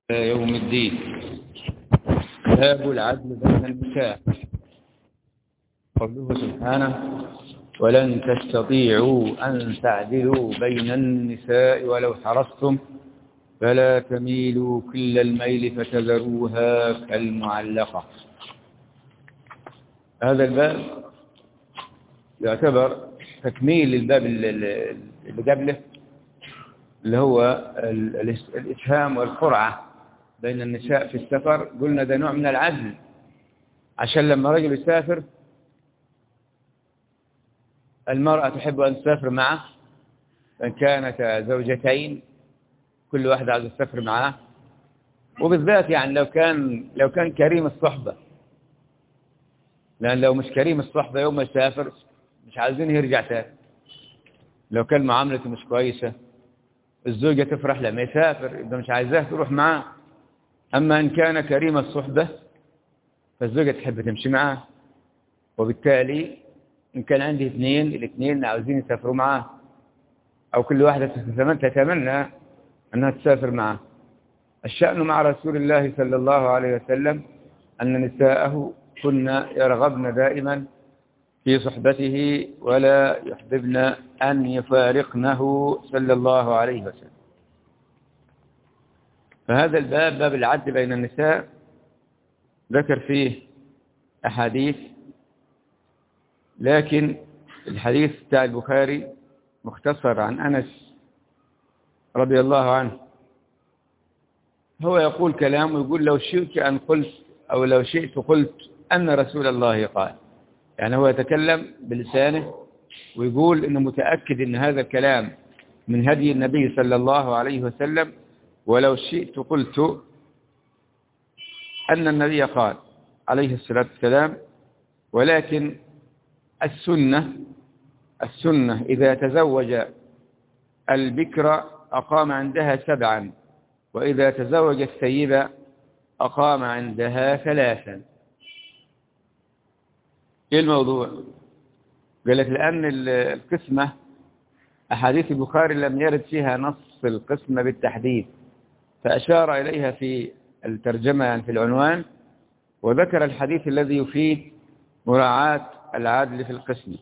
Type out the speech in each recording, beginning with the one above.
يوم الدين. باب العدل بين النساء. قوله سبحانه: ولن تستطيعوا أن تعدلوا بين النساء ولو حرصتم فلا تميلوا كل الميل فتذروها كالمعلقة. هذا الباب يعتبر تكميل للباب اللي قبله، اللي هو الإسهام والقرعة بين النساء في السفر. قلنا ده نوع من العدل، عشان لما رجل يسافر المرأة تحب أن تسافر معه، فإن كانت زوجتين كل واحدة عايزة تسافر معاه، وبالذات يعني لو كان كريم الصحبة، لأن لو مش كريم الصحبة يوم ما يسافر مش عايزين يرجع تاني. لو كان معاملته مش كويسة الزوجة تفرح لما يسافر، إذا مش عايزاه تروح معاه. أما إن كان كريم الصحبة فالزوجة تحب تمشي معاه، وبالتالي إن كان عندي الاثنين عاوزين يسافروا معاه، أو كل واحدة تتمنى أنها تسافر معاه. الشأن مع رسول الله صلى الله عليه وسلم أن نساءه كنا يرغبن دائما في صحبته ولا يحببن أن يفارقنه صلى الله عليه وسلم. فهذا الباب، باب العدل بين النساء، ذكر فيه أحاديث، لكن الحديث بتاع البخاري مختصر عن أنس رضي الله عنه. هو يقول كلام ويقول: لو شئت أن قلت، أو لو شئت قلت أن رسول الله قال. يعني هو يتكلم بلسانه ويقول إنه متأكد إن هذا الكلام من هدي النبي صلى الله عليه وسلم، ولو شئت قلت أن النبي قال عليه الصلاة والسلام. ولكن السنة إذا تزوج البكر أقام عندها 7، وإذا تزوج الثيب أقام عندها 3. إيه الموضوع؟ قالت لأن القسمة أحاديث البخاري لم يرد فيها نص القسمة بالتحديد، فأشار إليها في الترجمة يعني في العنوان، وذكر الحديث الذي يفيد مراعاة العدل في القسمة،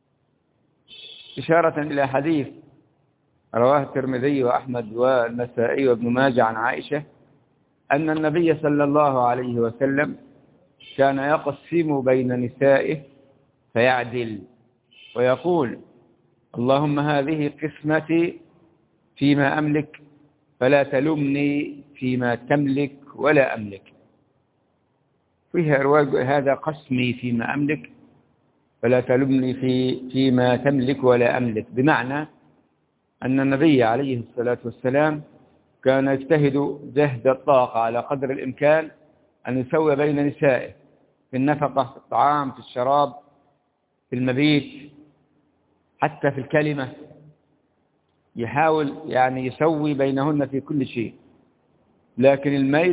إشارة إلى حديث رواه الترمذي وأحمد والنسائي وابن ماجه عن عائشة أن النبي صلى الله عليه وسلم كان يقسم بين نسائه فيعدل ويقول: اللهم هذه قسمتي فيما أملك فلا تلمني فيما تملك ولا أملك. فيها رواية: هذا قسمي فيما أملك فلا تلمني فيما تملك ولا أملك، بمعنى أن النبي عليه الصلاة والسلام كان يجتهد جهد الطاقة على قدر الإمكان أن يسوي بين نسائه في النفقة، في الطعام، في الشراب، في المبيت، حتى في الكلمة. يحاول يعني يسوي بينهن في كل شيء. لكن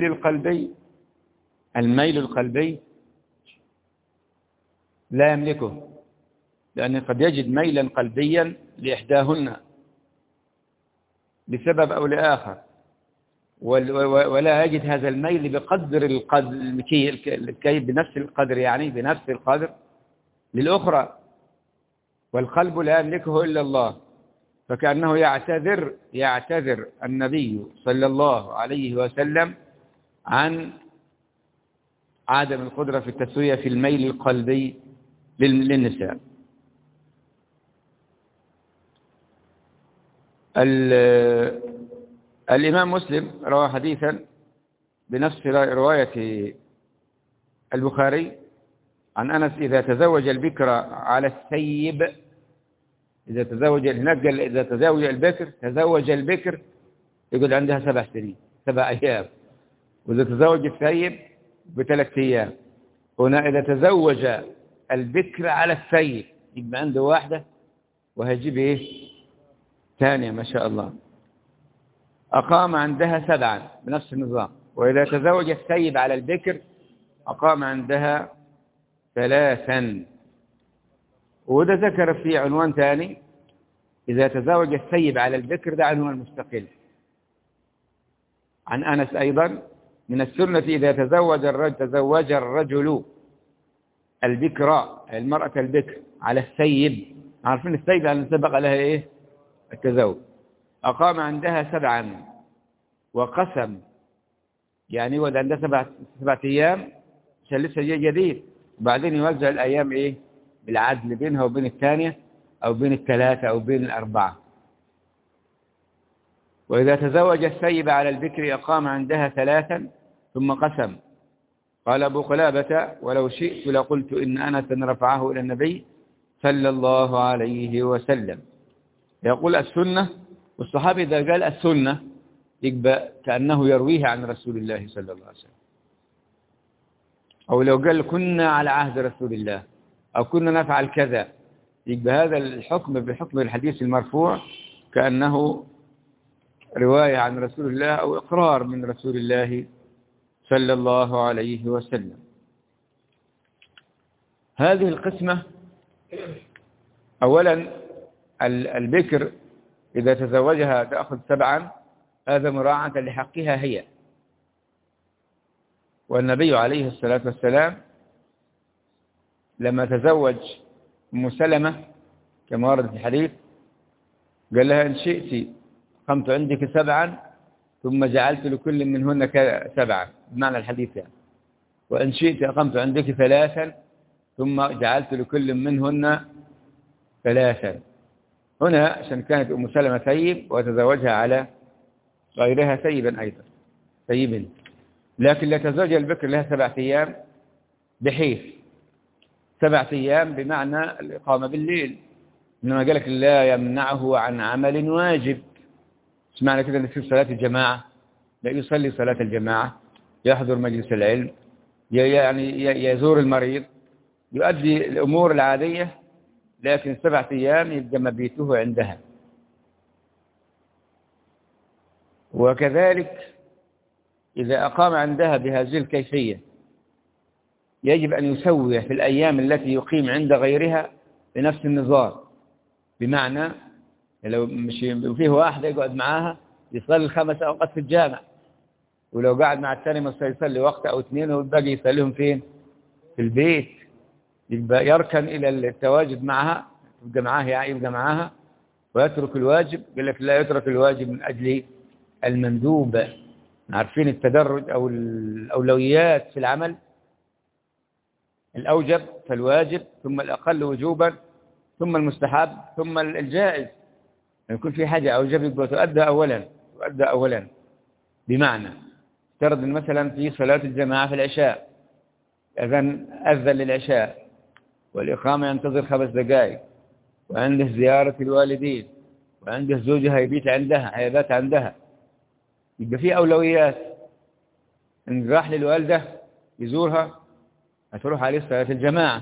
الميل القلبي لا يملكه، لأنه قد يجد ميلا قلبيا لإحداهن لسبب أو لآخر، ولا يجد هذا الميل بقدر الكي بنفس القدر، يعني بنفس القدر للأخرى، والقلب لا يملكه إلا الله. فكأنه يعتذر النبي صلى الله عليه وسلم عن عدم القدرة في التسوية في الميل القلبي للنساء. الإمام مسلم روى حديثا بنفس رواية البخاري عن أنس: إذا تزوج البكر على الثيب، إذا تزوج البكر يقول عندها 7 سنين 7 أيام، وإذا تزوج الثيب ب3 أيام. هنا إذا تزوج البكر على الثيب يبقى عنده 1 وهيجيب ثانية ما شاء الله، أقام عندها 7 بنفس النظام. وإذا تزوج الثيب على البكر أقام عندها 3. وده ذكر في عنوان ثاني: إذا تزوج الثيب على البكر، ده عنوان مستقل. عن أنس أيضا من السنة إذا تزوج الرجل البكرة المرأة البكر على السيب، عارفين السيب لأن سبق لها إيه التزوج، أقام عندها 7 وقسم، يعني يقعد عندها 7 أيام عشان لسه جديد، وبعدين يوزع الأيام إيه بالعدل بينها وبين الثانية أو بين الثلاثة أو بين الأربعة. وإذا تزوج السيب على البكر أقام عندها 3 ثم قسم. قال أبو قلابة ولو شئت لقلت إن أنسا رفعه إلى النبي صلى الله عليه وسلم. يقول السنة، والصحابي إذا قال السنة يبقى كأنه يرويه عن رسول الله صلى الله عليه وسلم، أو لو قال كنا على عهد رسول الله أو كنا نفعل كذا، يبقى هذا الحكم بحكم الحديث المرفوع كأنه رواية عن رسول الله أو إقرار من رسول الله صلى الله عليه وسلم. هذه القسمة أولا البكر إذا تزوجها تأخذ 7، هذا مراعاة لحقها هي، والنبي عليه الصلاة والسلام لما تزوج أم سلمة كما ورد في الحديث قال لها إن شئت قمت عندك 7 ثم جعلت لكل منهن 7 بمعنى الحديث يعني، وإن شئت أقمت عندك 3 ثم جعلت لكل منهن 3. هنا عشان كانت أم سلمة ثيب وتزوجها على غيرها ثيبا أيضا ثيب، لكن لا تزوج البكر لها 7 أيام، بحيث 7 أيام بمعنى الإقامة بالليل، إنما قال لك لا يمنعه عن عمل واجب. مش معنى كده أن في صلاة الجماعة، لا يصلي صلاة الجماعة، يحضر مجلس العلم، يعني يزور المريض، يؤدي الأمور العادية، لكن 7 أيام يبقى مبيته عندها. وكذلك إذا أقام عندها بهذه الكيفية يجب أن يسوي في الأيام التي يقيم عند غيرها بنفس النظام، بمعنى لو مش فيه واحد يقعد معاها يصلي 5 أوقات في الجامع، ولو قاعد مع الثاني مش يصلي وقت أو 2 والباقي يصليهم فين؟ في البيت، يبقى يركن إلى التواجد معها، يبقى معاها ويترك الواجب. قال لك لا يترك الواجب من أجل المندوب. عارفين التدرج أو الأولويات في العمل، الأوجب فالواجب، ثم الأقل وجوبا، ثم المستحب، ثم الجائز. يكون في حاجة أوجب يبقى تؤدى أولا. بمعنى افترض مثلا في صلاة الجماعة في العشاء، أذن للعشاء والإقامة ينتظر 5 دقائق، وعنده زيارة الوالدين، وعنده زوجها يبات عندها، يبقى في أولويات. إن راح للوالدة يزورها هتروح عليه صلاة الجماعة،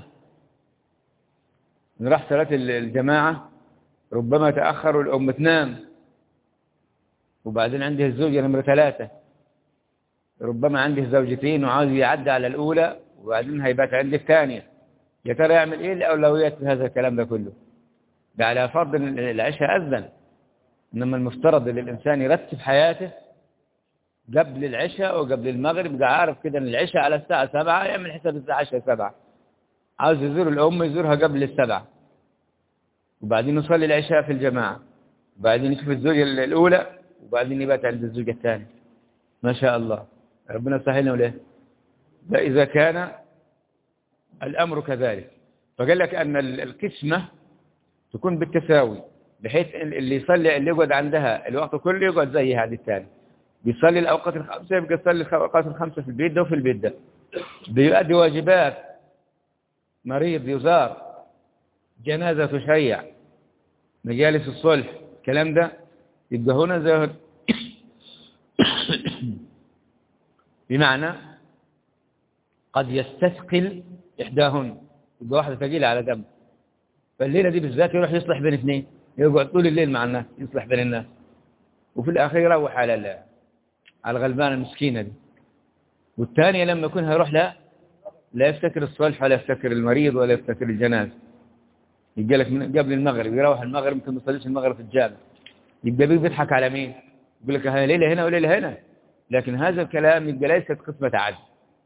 إن راح صلاة الجماعة ربما تأخر والأم تنام، وبعدين عنده الزوجة نمرة 3، ربما عنده زوجتين وعاوز يعدي على الأولى وبعدين هيبات عند الثانية. يا ترى يعمل إيه الأولويات في هذا الكلام ده كله؟ ده على فرض إن العشاء أذن، إنما المفترض للإنسان يرتب حياته قبل العشاء وقبل المغرب، يبقى عارف كده إن العشاء على الساعة 7، يعمل حساب الساعة 7. عاوز يزور الأم يزورها قبل 7، وبعدين يصلي العشاء في الجماعة، وبعدين يشوف الزوجة الأولى، وبعدين يبات عند الزوجة الثانية. ما شاء الله، ربنا سهلنا وليه. ده إذا كان الأمر كذلك. فقال لك أن القسمة تكون بالتساوي، بحيث اللي يقعد عندها الوقت كله يقعد زي هذه الثاني، بيصلي الأوقات 5 يبقى يصلي الأوقات 5 في البيت ده وفي البيت ده، بيؤدي واجبات، مريض يزار، جنازة تشيع، مجالس الصلح، الكلام ده يبقى هنا زي بمعنى قد يستثقل إحداهن، يبقى واحدة ثقيلة على جنب، فالليلة دي بالذات يروح يصلح بين 2، يقعد طول الليل مع الناس يصلح بين الناس، وفي الأخير يروح على الغلبانة المسكينة دي. والثانية لما يكون هيروح لا يفتكر الصلح ولا يفتكر المريض ولا يفتكر الجنازة، يجي لك من قبل المغرب، يروح المغرب ممكن ما يصليش المغرب في الجامع، يبقى بيضحك على مين؟ يقول لك هي ليلة هنا وليلة هنا، لكن هذا الكلام يبقى ليست قسمة عدل.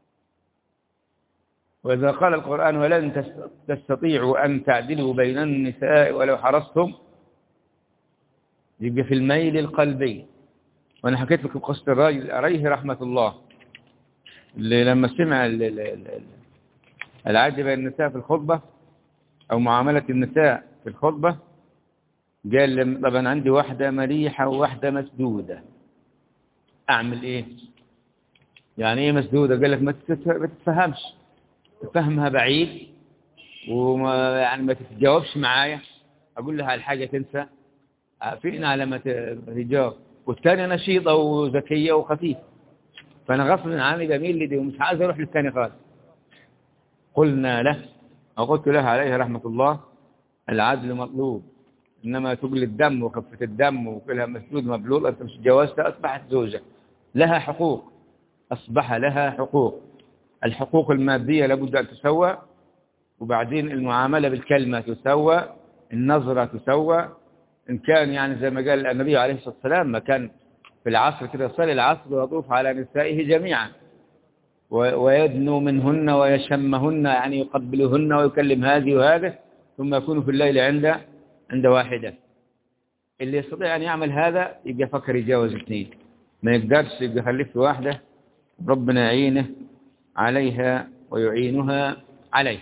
وإذا قال القرآن ولن تستطيعوا أن تعدلوا بين النساء ولو حرصتم، يبقى في الميل القلبي. وأنا حكيت لكم قصة الراجل عليه رحمة الله اللي لما سمع العدل بين النساء في الخطبة أو معاملة النساء في الخطبة، قال طبعا عندي واحدة مليحة وواحدة مسدودة، أعمل إيه؟ يعني إيه مسدودة؟ قال لك ما تتفهمش، تفهمها بعيد وما يعني ما تتجاوبش معايا، أقول لها الحاجة تنسى فينا على ما تجاوب، والثانية نشيطة وذكية وخفيفة، فأنا غصب عني بميل لدي ومش عايز أروح للثاني خالص. قلنا له أو قلت له عليه رحمة الله العدل مطلوب، إنما تقل الدم وخفة الدم وكلها مسدود مبلول، أنت مش جوازتها أصبحت زوجة لها حقوق، أصبح لها حقوق. الحقوق المادية لابد أن تسوى، وبعدين المعاملة بالكلمة تسوى، النظرة تسوى. إن كان يعني زي ما قال النبي عليه الصلاة والسلام ما كان في العصر كده يصلي العصر ويطوف على نسائه جميعا ويدنو منهن ويشمهن، يعني يقبلهن ويكلم هذه وهذا، ثم يكون في الليل عند واحدة. اللي يستطيع أن يعمل هذا يبقى فكر يتجاوز اثنين، ما يقدرش يبقى يخلف واحدة، ربنا يعينه عليها ويعينها عليه.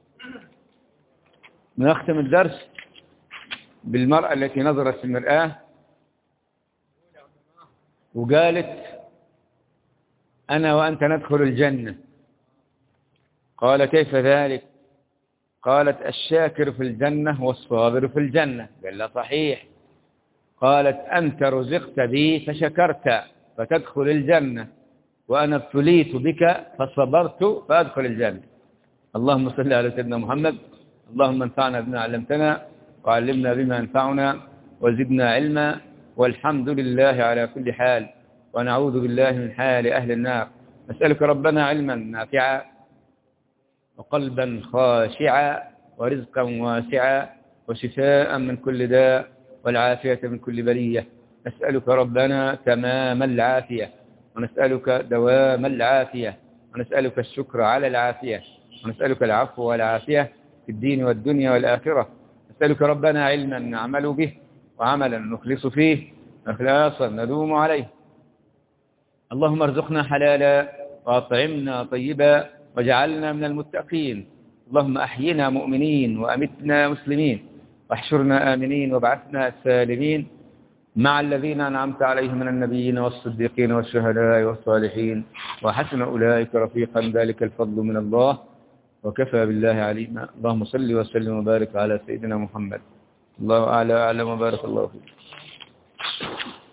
نختم الدرس بالمرأة التي نظرت في المرآة وقالت أنا وأنت ندخل الجنة. قال كيف ذلك؟ قالت الشاكر في الجنة والصابر في الجنة. قال لا صحيح. قالت أنت رزقت بي فشكرت فتدخل الجنة، وأنا ابتليت بك فصبرت فأدخل الجنة. اللهم صل على سيدنا محمد. اللهم انفعنا بما علمتنا وعلمنا بما ينفعنا وزدنا علما، والحمد لله على كل حال، ونعوذ بالله من حال أهل النار. نسألك ربنا علما نافعا وقلبا خاشعا ورزقا واسعا وشفاء من كل داء والعافية من كل بلية. نسألك ربنا تمام العافية، ونسألك دوام العافية، ونسألك الشكر على العافية، ونسألك العفو والعافية في الدين والدنيا والآخرة. نسألك ربنا علما نعمل به وعملا نخلص فيه إخلاصا ندوم عليه. اللهم ارزقنا حلالا وأطعمنا طيبا واجعلنا من المتقين. اللهم أحينا مؤمنين وأمتنا مسلمين، واحشرنا آمنين وابعثنا سالمين مع الذين أنعمت عليهم من النبيين والصديقين والشهداء والصالحين، وحسن أولئك رفيقا، ذلك الفضل من الله وكفى بالله عليما. اللهم صل وسلم وبارك على سيدنا محمد. الله أعلى أعلم وبارك الله فيك.